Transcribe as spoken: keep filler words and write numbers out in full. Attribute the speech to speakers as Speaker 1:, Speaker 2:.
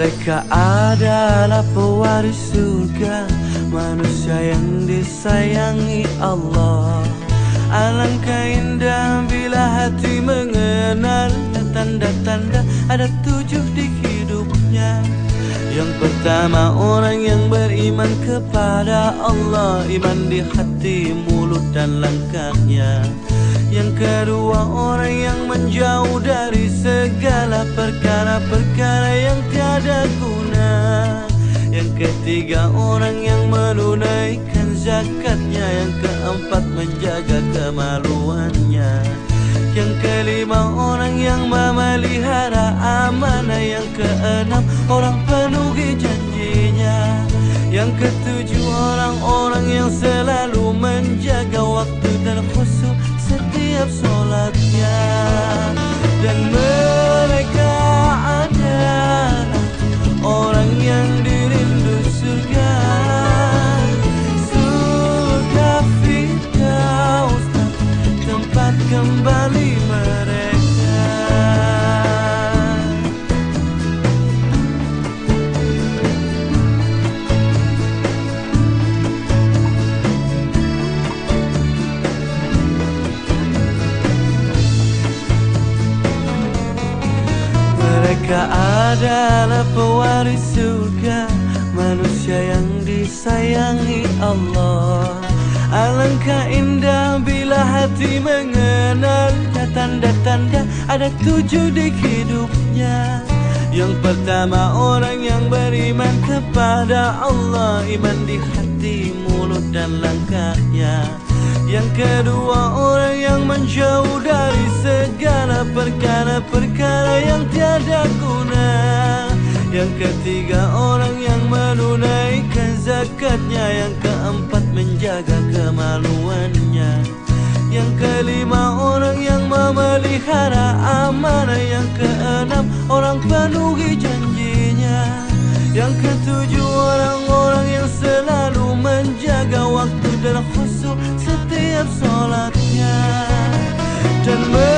Speaker 1: Mereka adalah pewaris surga, manusia yang disayangi Allah. Alangkah indah bila hati mengenal tanda-tanda ada tujuh di hidupnya. Yang pertama orang yang beriman kepada Allah, iman di hati, mulut dan langkahnya. Yang kedua orang yang menjauh dari segala perkara-perkara yang tiada guna. Yang ketiga orang yang menunaikan zakatnya. Yang keempat menjaga kemaluannya. Yang kelima orang yang memelihara amanah. Yang keenam orang penuhi janjinya. Yang ketujuh orang-orang yang selalu menjaga waktu dan khusyuk setiap sholatnya. Dan mereka adalah orang yang dirindu surga, surga Firdaus, tempat kembali mereka. Mereka adalah pewaris surga, manusia yang disayangi Allah. Alangkah indah bila hati mengenal tanda-tanda ada tujuh di hidupnya. Yang pertama orang yang beriman kepada Allah, iman di hati, mulut dan langkahnya. Yang kedua orang yang menjauh dari segala perkara-perkara yang tiada guna. Yang ketiga orang yang menunaikan zakatnya. Yang keempat menjaga kemaluannya. Yang kelima orang yang memelihara amanah. Yang keenam orang penuhi janjinya. Yang ketujuh orang-orang yang selalu menjaga waktu dan khusyuk setiap sholatnya. Dan